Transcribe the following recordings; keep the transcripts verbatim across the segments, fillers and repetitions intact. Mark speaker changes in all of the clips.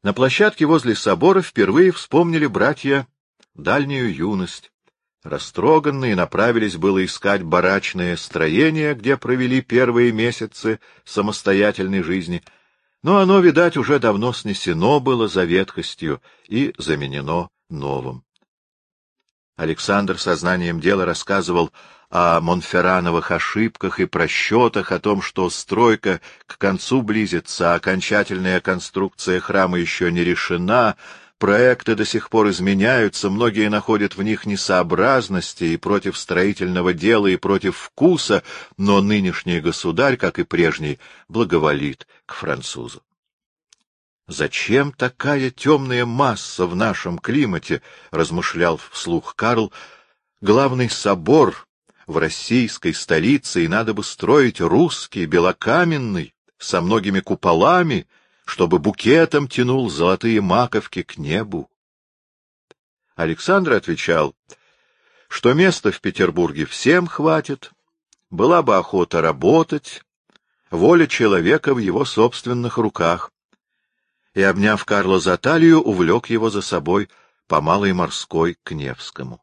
Speaker 1: На площадке возле собора впервые вспомнили братья дальнюю юность. Растроганные направились было искать барачное строение, где провели первые месяцы самостоятельной жизни, но оно, видать, уже давно снесено было за ветхостью и заменено новым. Александр сознанием дела рассказывал о Монферрановых ошибках и просчетах, о том, что стройка к концу близится, а окончательная конструкция храма еще не решена, проекты до сих пор изменяются, многие находят в них несообразности и против строительного дела, и против вкуса, но нынешний государь, как и прежний, благоволит к французу. «Зачем такая темная масса в нашем климате?» — размышлял вслух Карл. «Главный собор в российской столице, и надо бы строить русский, белокаменный, со многими куполами, чтобы букетом тянул золотые маковки к небу». Александр отвечал, что места в Петербурге всем хватит, была бы охота работать, воля человека в его собственных руках, и, обняв Карла за талию, увлек его за собой по Малой Морской к Невскому.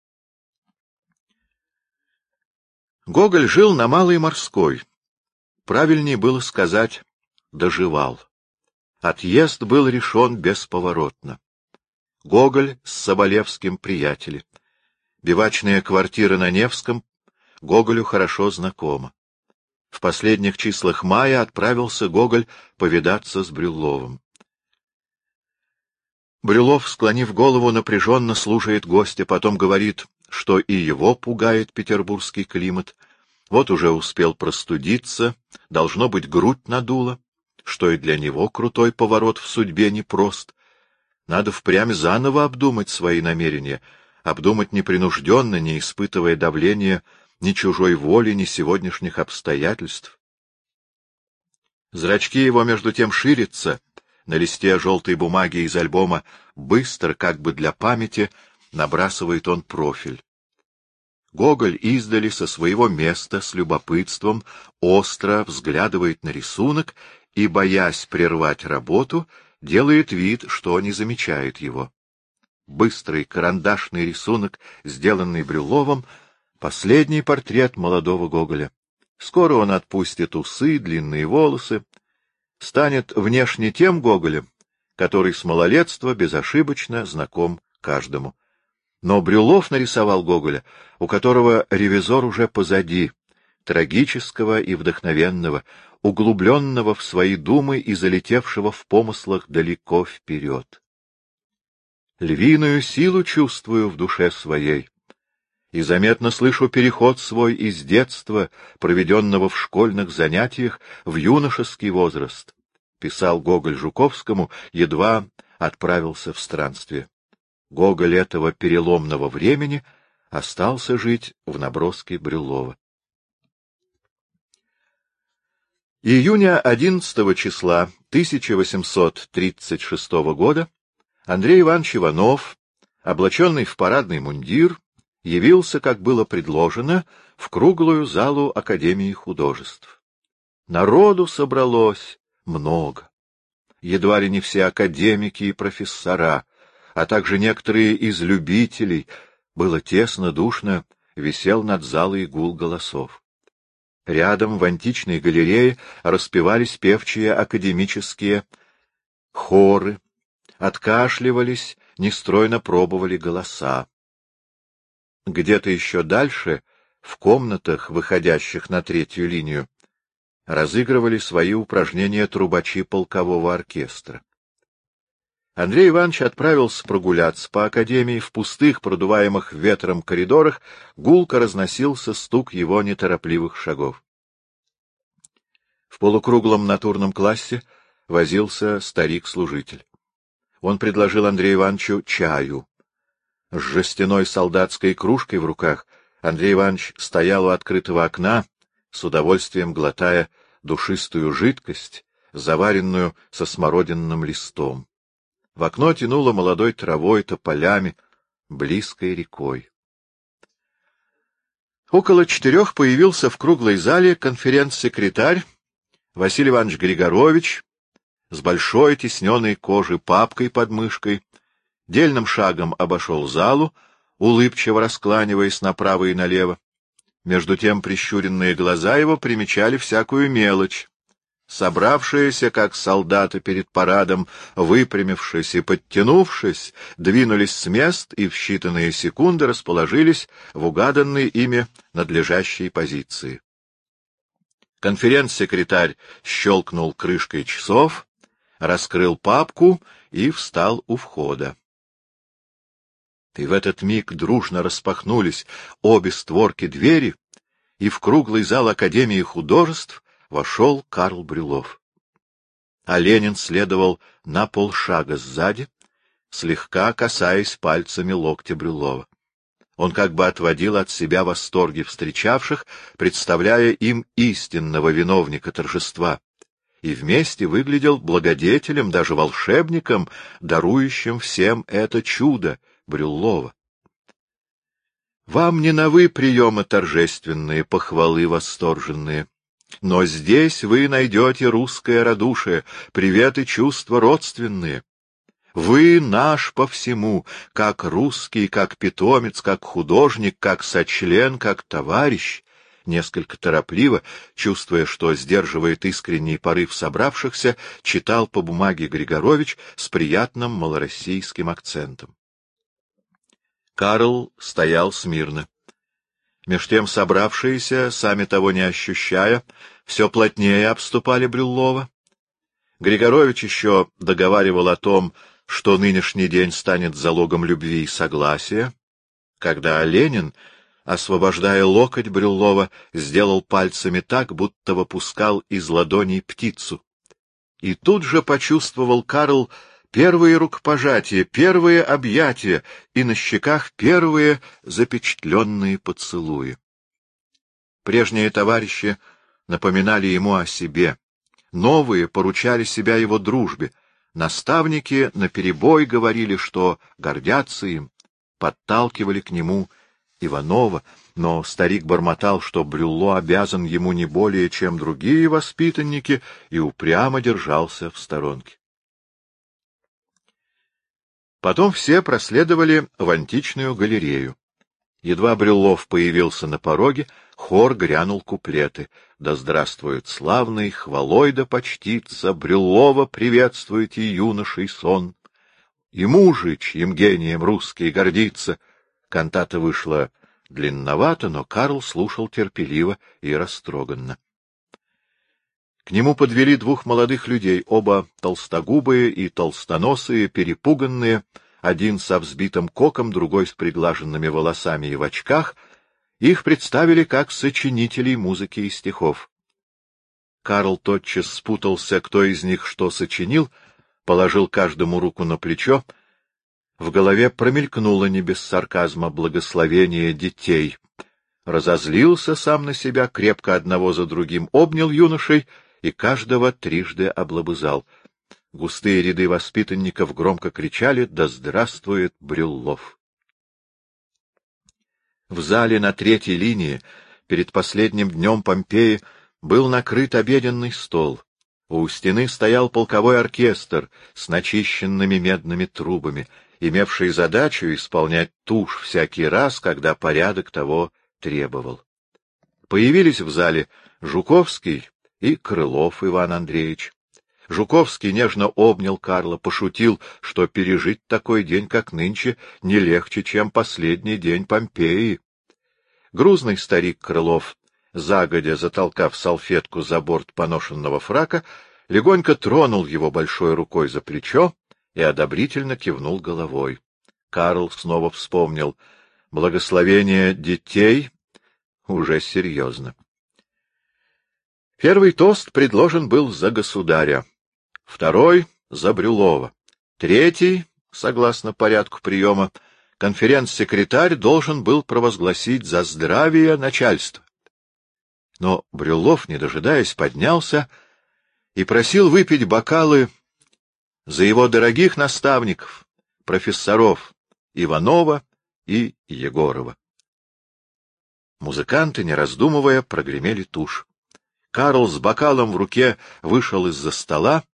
Speaker 1: Гоголь жил на Малой Морской. Правильнее было сказать «доживал». Отъезд был решен бесповоротно. Гоголь с Соболевским приятели. Бивачная квартира на Невском Гоголю хорошо знакома. В последних числах мая отправился Гоголь повидаться с Брюлловым. Брюллов, склонив голову, напряженно слушает гостя, потом говорит, что и его пугает петербургский климат. Вот уже успел простудиться, должно быть, грудь надула, что и для него крутой поворот в судьбе непрост. Надо впрямь заново обдумать свои намерения, обдумать непринужденно, не испытывая давления ни чужой воли, ни сегодняшних обстоятельств. Зрачки его между тем ширятся. На листе желтой бумаги из альбома быстро, как бы для памяти, набрасывает он профиль. Гоголь издали со своего места с любопытством остро взглядывает на рисунок и, боясь прервать работу, делает вид, что не замечает его. Быстрый карандашный рисунок, сделанный Брюлловым, последний портрет молодого Гоголя. Скоро он отпустит усы, длинные волосы, станет внешне тем Гоголем, который с малолетства безошибочно знаком каждому. Но Брюллов нарисовал Гоголя, у которого ревизор уже позади, трагического и вдохновенного, углубленного в свои думы и залетевшего в помыслах далеко вперед. Львиную силу чувствую в душе своей, и заметно слышу переход свой из детства, проведенного в школьных занятиях, в юношеский возраст, писал Гоголь Жуковскому, едва отправился в странствие. Гоголь этого переломного времени остался жить в наброске Брюллова. Июня одиннадцатого числа тысяча восемьсот тридцать шестого года Андрей Иванович Иванов, облаченный в парадный мундир, явился, как было предложено, в круглую залу Академии художеств. Народу собралось много. Едва ли не все академики и профессора, а также некоторые из любителей. Было тесно, душно, висел над залой гул голосов. Рядом в античной галерее распевались певчие академические хоры, откашливались, нестройно пробовали голоса. Где-то еще дальше, в комнатах, выходящих на третью линию, разыгрывали свои упражнения трубачи полкового оркестра. Андрей Иванович отправился прогуляться по академии. В пустых, продуваемых ветром коридорах гулко разносился стук его неторопливых шагов. В полукруглом натурном классе возился старик-служитель. Он предложил Андрею Ивановичу чаю. С жестяной солдатской кружкой в руках Андрей Иванович стоял у открытого окна, с удовольствием глотая душистую жидкость, заваренную со смородинным листом. В окно тянуло молодой травой, тополями, близкой рекой. Около четырех появился в круглой зале конференц-секретарь Василий Иванович Григорович, с большой тисненной кожи папкой под мышкой, дельным шагом обошел залу, улыбчиво раскланиваясь направо и налево. Между тем прищуренные глаза его примечали всякую мелочь. Собравшиеся, как солдаты перед парадом, выпрямившись и подтянувшись, двинулись с мест и в считанные секунды расположились в угаданной ими надлежащей позиции. Конференц-секретарь щелкнул крышкой часов, раскрыл папку и встал у входа. И в этот миг дружно распахнулись обе створки двери, и в круглый зал Академии художеств вошел Карл Брюллов. А Ленин следовал на полшага сзади, слегка касаясь пальцами локтя Брюллова. Он как бы отводил от себя восторги встречавших, представляя им истинного виновника торжества, и вместе выглядел благодетелем, даже волшебником, дарующим всем это чудо Брюллова. Вам не новы приемы торжественные, похвалы восторженные, но здесь вы найдете русское радушие, приветы чувства родственные. Вы наш по всему, как русский, как питомец, как художник, как сочлен, как товарищ. Несколько торопливо, чувствуя, что сдерживает искренний порыв собравшихся, читал по бумаге Григорович с приятным малороссийским акцентом. Карл стоял смирно. Меж тем собравшиеся, сами того не ощущая, все плотнее обступали Брюллова. Григорович еще договаривал о том, что нынешний день станет залогом любви и согласия, когда Ленин, освобождая локоть Брюллова, сделал пальцами так, будто выпускал из ладоней птицу. И тут же почувствовал Карл первые рукопожатия, первые объятия и на щеках первые запечатленные поцелуи. Прежние товарищи напоминали ему о себе, новые поручали себя его дружбе, наставники наперебой говорили, что гордятся им, подталкивали к нему Иванова, но старик бормотал, что Брюлло обязан ему не более, чем другие воспитанники, и упрямо держался в сторонке. Потом все проследовали в античную галерею. Едва Брюллов появился на пороге, хор грянул куплеты. «Да здравствует славный, хвалой да почтится, Брюллова приветствуйте, юношей сон! И мужич, им гением русский гордится!» Кантата вышла длинновато, но Карл слушал терпеливо и растроганно. К нему подвели двух молодых людей, оба толстогубые и толстоносые, перепуганные, один со взбитым коком, другой с приглаженными волосами и в очках. Их представили как сочинителей музыки и стихов. Карл тотчас спутался, кто из них что сочинил, положил каждому руку на плечо. В голове промелькнуло не без сарказма благословение детей. Разозлился сам на себя, крепко одного за другим обнял юношей и каждого трижды облобызал. Густые ряды воспитанников громко кричали: «Да здравствует Брюллов!» В зале на третьей линии, перед последним днем Помпеи, был накрыт обеденный стол. У стены стоял полковой оркестр с начищенными медными трубами, имевший задачу исполнять тушь всякий раз, когда порядок того требовал. Появились в зале Жуковский и Крылов Иван Андреевич. Жуковский нежно обнял Карла, пошутил, что пережить такой день, как нынче, не легче, чем последний день Помпеи. Грузный старик Крылов, загодя затолкав салфетку за борт поношенного фрака, легонько тронул его большой рукой за плечо и одобрительно кивнул головой. Карл снова вспомнил: благословение детей уже серьезно. Первый тост предложен был за государя, второй — за Брюллова, третий, согласно порядку приема, конференц-секретарь должен был провозгласить за здравие начальства. Но Брюллов, не дожидаясь, поднялся и просил выпить бокалы за его дорогих наставников, профессоров Иванова и Егорова. Музыканты, не раздумывая, прогремели тушь. Карл с бокалом в руке вышел из-за стола,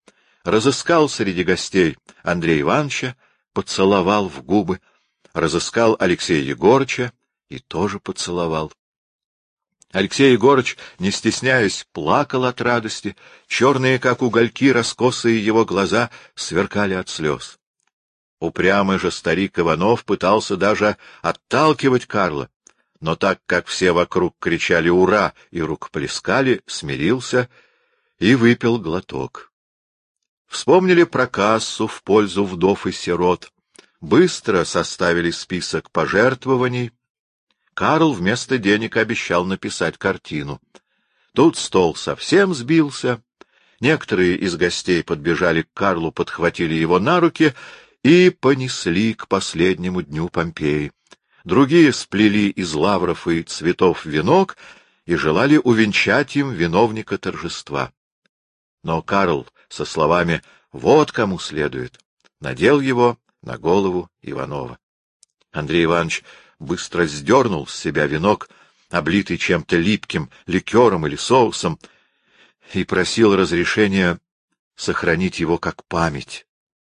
Speaker 1: разыскал среди гостей Андрея Ивановича, поцеловал в губы, разыскал Алексея Егорыча и тоже поцеловал. Алексей Егорыч, не стесняясь, плакал от радости, черные, как угольки, раскосые его глаза сверкали от слез. Упрямый же старик Иванов пытался даже отталкивать Карла, но так как все вокруг кричали «Ура!» и рукоплескали, смирился и выпил глоток. Вспомнили про кассу в пользу вдов и сирот, быстро составили список пожертвований. Карл вместо денег обещал написать картину. Тут стол совсем сбился. Некоторые из гостей подбежали к Карлу, подхватили его на руки и понесли к последнему дню Помпеи. Другие сплели из лавров и цветов венок и желали увенчать им виновника торжества. Но Карл со словами «Вот кому следует» надел его на голову Иванова. Андрей Иванович быстро сдернул с себя венок, облитый чем-то липким, ликером или соусом, и просил разрешения сохранить его как память.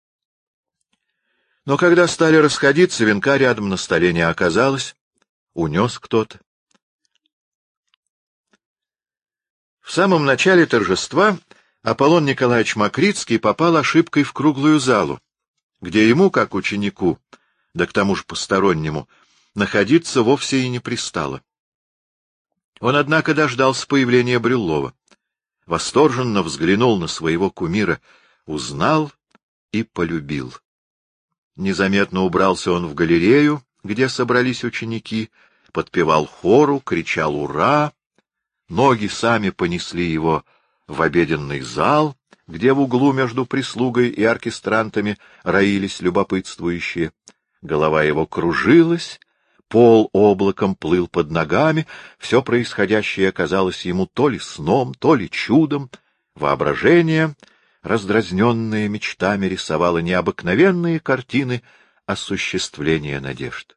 Speaker 1: Но когда стали расходиться, венка рядом на столе не оказалось, унес кто-то. В самом начале торжества Аполлон Николаевич Макритский попал ошибкой в круглую залу, где ему, как ученику, да к тому же постороннему, находиться вовсе и не пристало. Он, однако, дождался появления Брюллова, восторженно взглянул на своего кумира, узнал и полюбил. Незаметно убрался он в галерею, где собрались ученики, подпевал хору, кричал «Ура!». Ноги сами понесли его в обеденный зал, где в углу между прислугой и оркестрантами роились любопытствующие. Голова его кружилась, пол облаком плыл под ногами, все происходящее казалось ему то ли сном, то ли чудом. Воображение, раздразненное мечтами, рисовало необыкновенные картины осуществления надежд.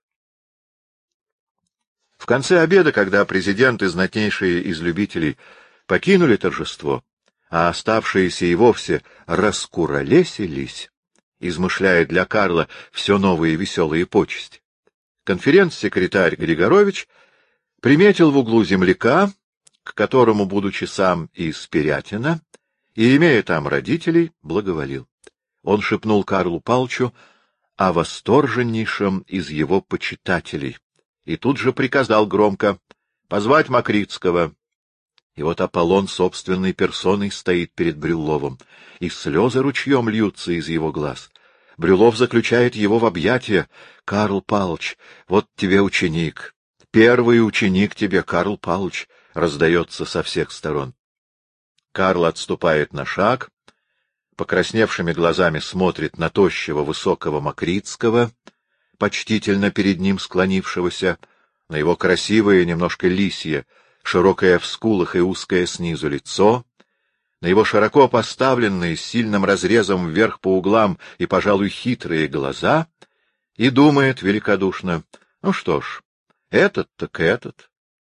Speaker 1: В конце обеда, когда президент и знатнейшие из любителей покинули торжество, а оставшиеся и вовсе раскуролесились, измышляя для Карла все новые веселые почести, конференц-секретарь Григорович приметил в углу земляка, к которому, будучи сам из Пирятина и имея там родителей, благоволил. Он шепнул Карлу Палычу о восторженнейшем из его почитателей и тут же приказал громко позвать Макритского. И вот Аполлон собственной персоной стоит перед Брюлловым, и слезы ручьем льются из его глаз. Брюллов заключает его в объятия. — Карл Палыч, вот тебе ученик. Первый ученик тебе, Карл Палыч, — раздается со всех сторон. Карл отступает на шаг, покрасневшими глазами смотрит на тощего высокого Макритского, почтительно перед ним склонившегося, на его красивое, немножко лисье, широкое в скулах и узкое снизу лицо, на его широко поставленные, с сильным разрезом вверх по углам и, пожалуй, хитрые глаза, и думает великодушно: ну что ж, этот так этот.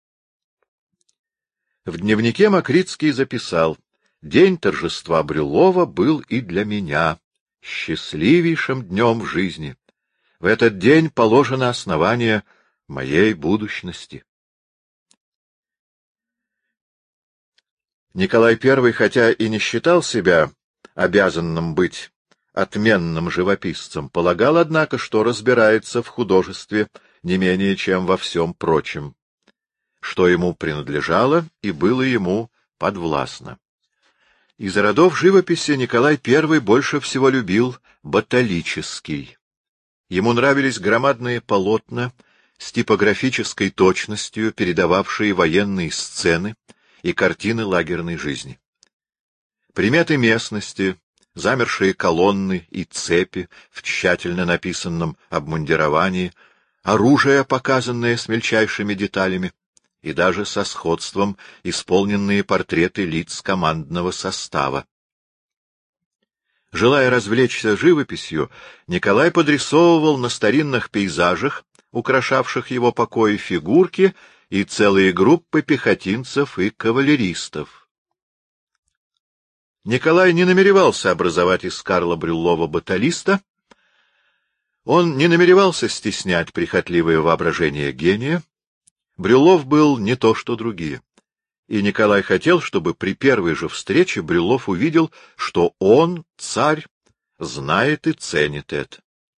Speaker 1: В дневнике Макритский записал: «День торжества Брюллова был и для меня счастливейшим днем в жизни. В этот день положено основание моей будущности». Николай Первый, хотя и не считал себя обязанным быть отменным живописцем, полагал, однако, что разбирается в художестве не менее, чем во всем прочем, что ему принадлежало и было ему подвластно. Из родов живописи Николай Первый больше всего любил боталический. Ему нравились громадные полотна с типографической точностью, передававшие военные сцены и картины лагерной жизни. Приметы местности, замершие колонны и цепи в тщательно написанном обмундировании, оружие, показанное с мельчайшими деталями, и даже со сходством исполненные портреты лиц командного состава. Желая развлечься живописью, Николай подрисовывал на старинных пейзажах, украшавших его покои, фигурки и целые группы пехотинцев и кавалеристов. Николай не намеревался образовать из Карла Брюллова баталиста, он не намеревался стеснять прихотливое воображение гения. Брюллов был не то, что другие. И Николай хотел, чтобы при первой же встрече Брюллов увидел, что он, царь, знает и ценит это.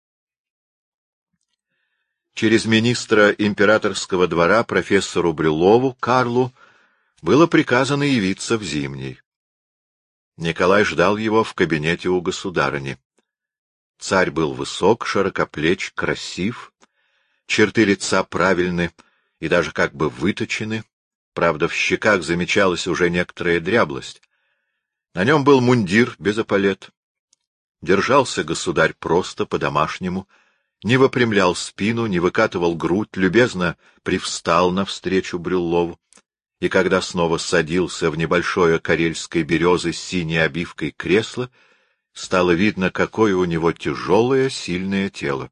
Speaker 1: Через министра императорского двора профессору Брюллову, Карлу, было приказано явиться в Зимний. Николай ждал его в кабинете у государыни. Царь был высок, широкоплеч, красив, черты лица правильны и даже как бы выточены, правда, в щеках замечалась уже некоторая дряблость. На нем был мундир без эполет. Держался государь просто, по-домашнему, не выпрямлял спину, не выкатывал грудь, любезно привстал навстречу Брюллову, и когда снова садился в небольшое карельской березы с синей обивкой кресло, стало видно, какое у него тяжелое, сильное тело.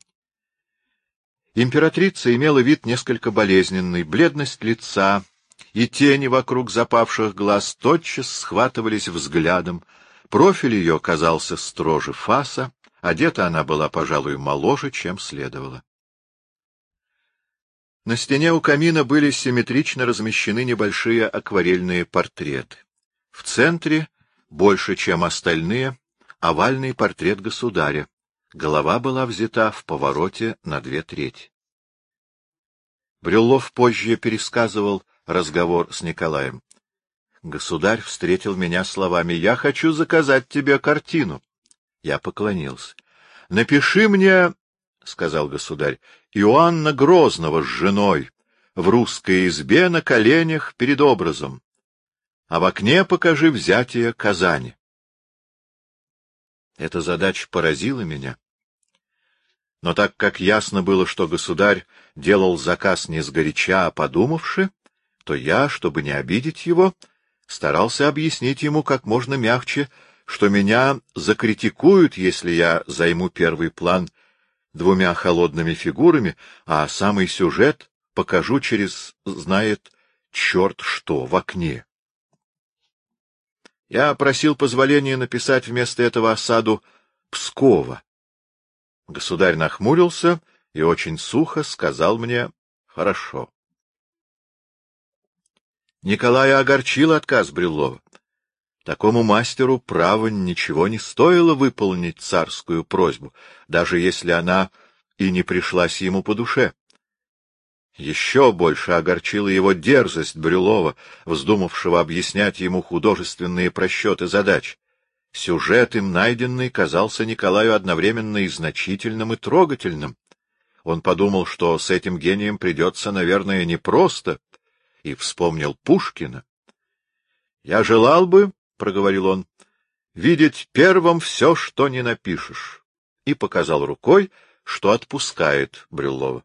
Speaker 1: Императрица имела вид несколько болезненный, бледность лица и тени вокруг запавших глаз тотчас схватывались взглядом, профиль ее казался строже фаса, одета она была, пожалуй, моложе, чем следовало. На стене у камина были симметрично размещены небольшие акварельные портреты. В центре, больше, чем остальные, овальный портрет государя. Голова была взята в повороте на две трети. Брюллов позже пересказывал разговор с Николаем. Государь встретил меня словами: «Я хочу заказать тебе картину». Я поклонился. «Напиши мне, — сказал государь, — Иоанна Грозного с женой в русской избе на коленях перед образом, а в окне покажи взятие Казани». Эта задача поразила меня. Но так как ясно было, что государь делал заказ не сгоряча, а подумавши, то я, чтобы не обидеть его, старался объяснить ему как можно мягче, что меня закритикуют, если я займу первый план двумя холодными фигурами, а самый сюжет покажу через, знает черт что, в окне. Я просил позволения написать вместо этого осаду Пскова. Государь нахмурился и очень сухо сказал мне: «Хорошо». Николая огорчил отказ Брюллова. Такому мастеру, право, ничего не стоило выполнить царскую просьбу, даже если она и не пришлась ему по душе. Еще больше огорчила его дерзость Брюллова, вздумавшего объяснять ему художественные просчеты задач. Сюжет им найденный казался Николаю одновременно и значительным, и трогательным. Он подумал, что с этим гением придется, наверное, непросто, и вспомнил Пушкина. «Я желал бы, — проговорил он, — видеть первым все, что не напишешь», и показал рукой, что отпускает Брюллова.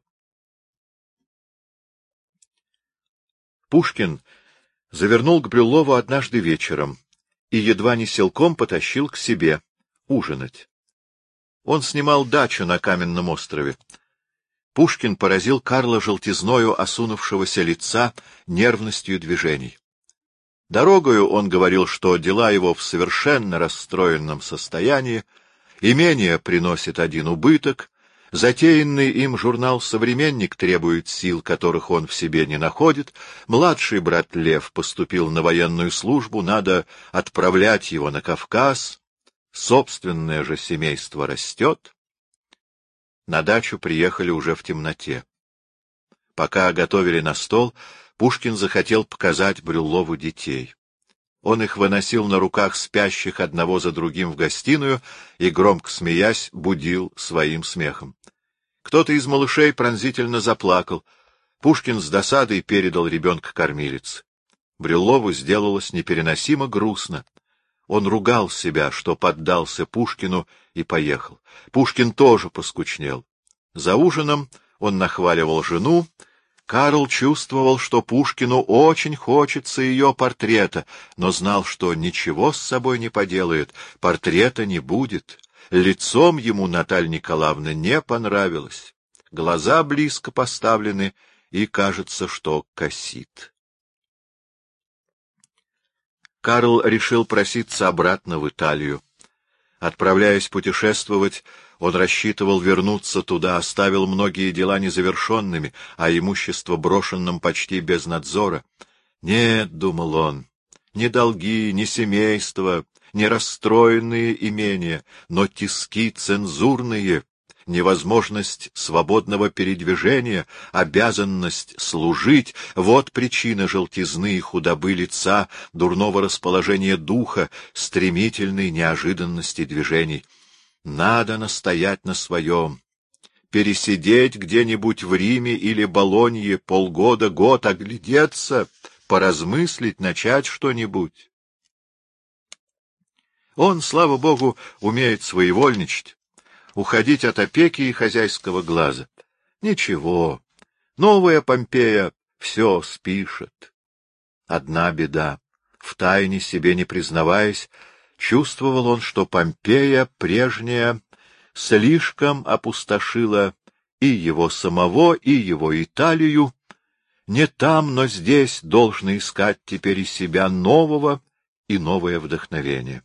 Speaker 1: Пушкин завернул к Брюллову однажды вечером и едва не силком потащил к себе ужинать. Он снимал дачу на Каменном острове. Пушкин поразил Карла желтизною осунувшегося лица, нервностью движений. Дорогою он говорил, что дела его в совершенно расстроенном состоянии, имение приносит один убыток, затеянный им журнал «Современник» требует сил, которых он в себе не находит, младший брат Лев поступил на военную службу, надо отправлять его на Кавказ, собственное же семейство растет. На дачу приехали уже в темноте. Пока готовили на стол, Пушкин захотел показать Брюллову детей. Он их выносил на руках спящих одного за другим в гостиную и, громко смеясь, будил своим смехом. Кто-то из малышей пронзительно заплакал. Пушкин с досадой передал ребенка кормилице. Брюллову сделалось непереносимо грустно. Он ругал себя, что поддался Пушкину и поехал. Пушкин тоже поскучнел. За ужином он нахваливал жену. Карл чувствовал, что Пушкину очень хочется ее портрета, но знал, что ничего с собой не поделает, портрета не будет. Лицом ему Наталья Николаевна не понравилась. Глаза близко поставлены, и кажется, что косит. Карл решил проситься обратно в Италию. Отправляясь путешествовать, он рассчитывал вернуться туда, оставил многие дела незавершенными, а имущество брошенным почти без надзора. «Нет, — думал он, — ни долги, ни семейство, ни расстроенные имения, но тиски цензурные, невозможность свободного передвижения, обязанность служить — вот причина желтизны и худобы лица, дурного расположения духа, стремительной неожиданности движений. Надо настоять на своем, пересидеть где-нибудь в Риме или Болонье полгода, год, оглядеться, поразмыслить, начать что-нибудь. Он, слава богу, умеет своевольничать, уходить от опеки и хозяйского глаза. Ничего, новая Помпея все спишет. Одна беда. Втайне, себе не признаваясь, чувствовал он, что Помпея прежняя слишком опустошила и его самого, и его Италию. Не там, но здесь должно искать теперь из себя нового и новое вдохновение.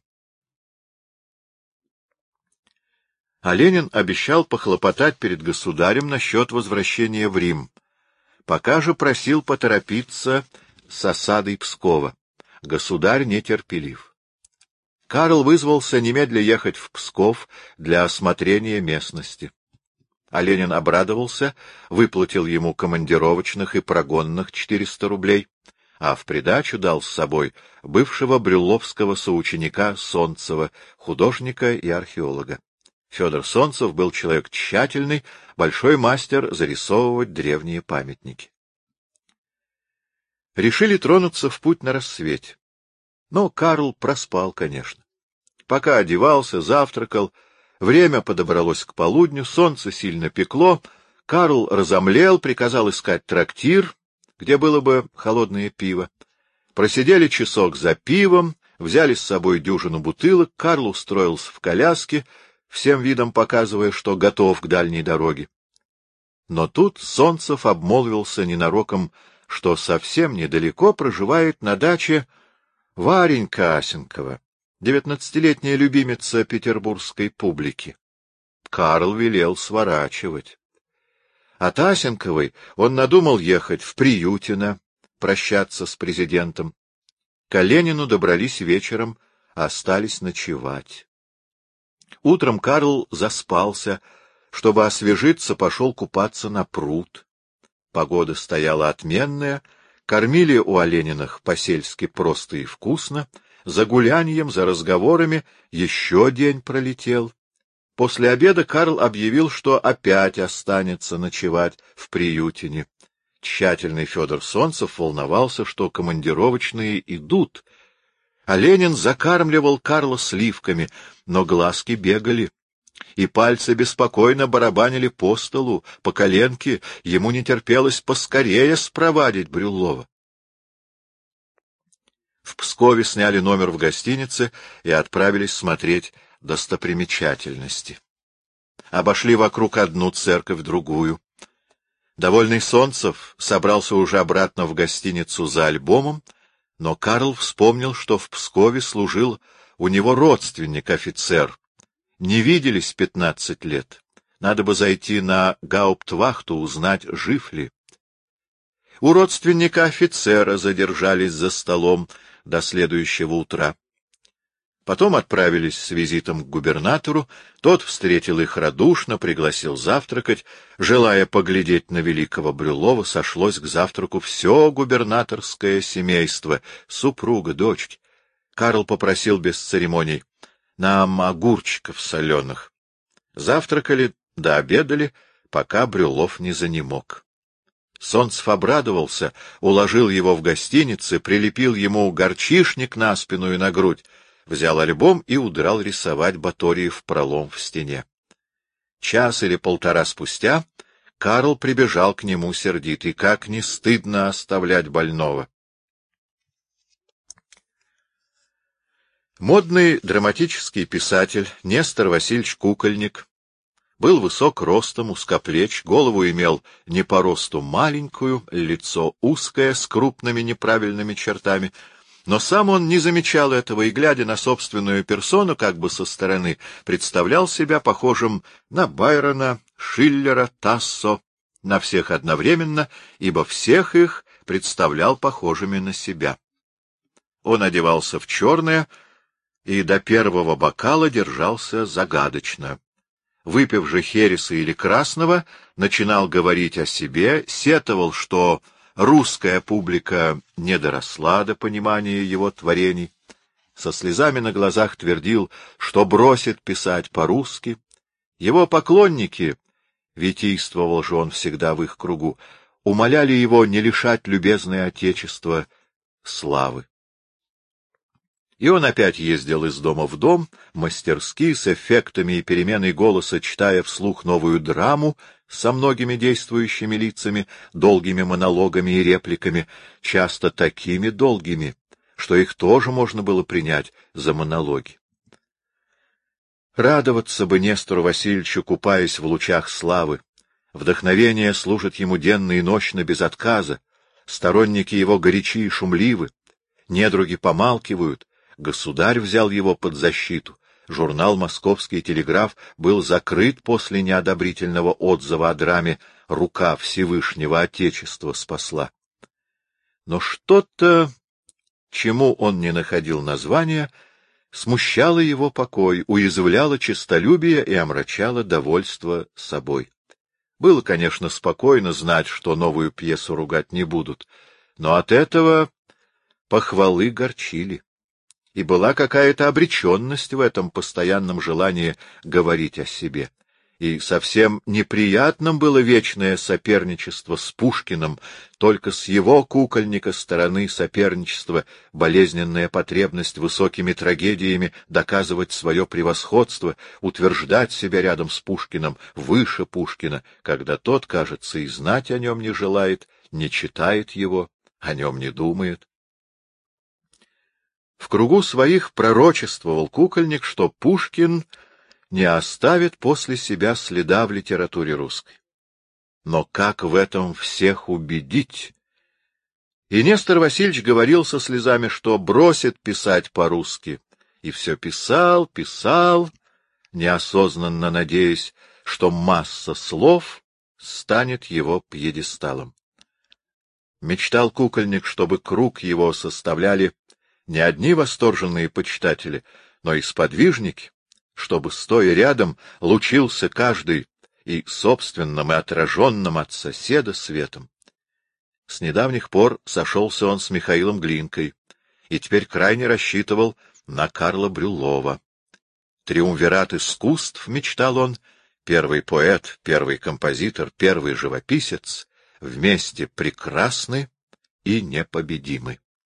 Speaker 1: А Ленин обещал похлопотать перед государем насчет возвращения в Рим. Пока же просил поторопиться с осадой Пскова. Государь нетерпелив. Карл вызвался немедля ехать в Псков для осмотрения местности. А Ленин обрадовался, выплатил ему командировочных и прогонных четыреста рублей, а в придачу дал с собой бывшего брюлловского соученика Солнцева, художника и археолога. Федор Солнцев был человек тщательный, большой мастер зарисовывать древние памятники. Решили тронуться в путь на рассвете. Но Карл проспал, конечно. Пока одевался, завтракал, время подобралось к полудню, солнце сильно пекло, Карл разомлел, приказал искать трактир, где было бы холодное пиво. Просидели часок за пивом, взяли с собой дюжину бутылок, Карл устроился в коляске, всем видом показывая, что готов к дальней дороге. Но тут Солнцев обмолвился ненароком, что совсем недалеко проживает на даче Варенька Асенкова, девятнадцатилетняя любимица петербургской публики. Карл велел сворачивать. От Асенковой он надумал ехать в Приютино, прощаться с президентом. К Ленину добрались вечером, а остались ночевать. Утром Карл заспался, чтобы освежиться, пошел купаться на пруд. Погода стояла отменная, кормили у Олениных по-сельски просто и вкусно, за гуляньем, за разговорами еще день пролетел. После обеда Карл объявил, что опять останется ночевать в Приютине. Тщательный Федор Солнцев волновался, что командировочные идут, а Ленин закармливал Карла сливками, но глазки бегали, и пальцы беспокойно барабанили по столу, по коленке, ему не терпелось поскорее спровадить Брюллова. В Пскове сняли номер в гостинице и отправились смотреть достопримечательности. Обошли вокруг одну церковь, другую. Довольный Солнцев собрался уже обратно в гостиницу за альбомом, но Карл вспомнил, что в Пскове служил у него родственник, офицер. Не виделись пятнадцать лет. Надо бы зайти на гауптвахту, узнать, жив ли. У родственника офицера задержались за столом до следующего утра. Потом отправились с визитом к губернатору, тот встретил их радушно, пригласил завтракать. Желая поглядеть на великого Брюллова, сошлось к завтраку все губернаторское семейство, супруга, дочки. Карл попросил без церемоний: нам огурчиков соленых. Завтракали да обедали, пока Брюллов не занемог. Солнцев обрадовался, уложил его в гостинице, прилепил ему горчишник на спину и на грудь, взял альбом и удрал рисовать Баториев пролом в стене. Час или полтора спустя Карл прибежал к нему сердитый: как не стыдно оставлять больного. Модный драматический писатель Нестор Васильевич Кукольник был высок ростом, узкоплеч, голову имел не по росту маленькую, лицо узкое, с крупными неправильными чертами, Но сам он не замечал этого и, глядя на собственную персону, как бы со стороны, представлял себя похожим на Байрона, Шиллера, Тассо, на всех одновременно, ибо всех их представлял похожими на себя. Он одевался в черное и до первого бокала держался загадочно. Выпив же хереса или красного, начинал говорить о себе, сетовал, что русская публика не доросла до понимания его творений, со слезами на глазах твердил, что бросит писать по-русски. Его поклонники, витийствовал же он всегда в их кругу, умоляли его не лишать любезное отечество славы. И он опять ездил из дома в дом, мастерски, с эффектами и переменой голоса, читая вслух новую драму со многими действующими лицами, долгими монологами и репликами, часто такими долгими, что их тоже можно было принять за монологи. Радоваться бы Нестору Васильевичу, купаясь в лучах славы. Вдохновение служит ему денно и нощно без отказа, сторонники его горячи и шумливы, недруги помалкивают. Государь взял его под защиту. Журнал «Московский телеграф» был закрыт после неодобрительного отзыва о драме «Рука Всевышнего Отечества спасла». Но что-то, чему он не находил названия, смущало его покой, уязвляло честолюбие и омрачало довольство собой. Было, конечно, спокойно знать, что новую пьесу ругать не будут, но от этого похвалы горчили. И была какая-то обреченность в этом постоянном желании говорить о себе. И совсем неприятным было вечное соперничество с Пушкиным, только с его кукольника стороны соперничества, болезненная потребность высокими трагедиями доказывать свое превосходство, утверждать себя рядом с Пушкиным, выше Пушкина, когда тот, кажется, и знать о нем не желает, не читает его, о нем не думает. В кругу своих пророчествовал кукольник, что Пушкин не оставит после себя следа в литературе русской. Но как в этом всех убедить? И Нестор Васильевич говорил со слезами, что бросит писать по-русски. И все писал, писал, неосознанно надеясь, что масса слов станет его пьедесталом. Мечтал кукольник, чтобы круг его составляли не одни восторженные почитатели, но и сподвижники, чтобы, стоя рядом, лучился каждый и собственным, и отраженным от соседа светом. С недавних пор сошелся он с Михаилом Глинкой, и теперь крайне рассчитывал на Карла Брюллова. Триумвират искусств, мечтал он, первый поэт, первый композитор, первый живописец, вместе прекрасны и непобедимы.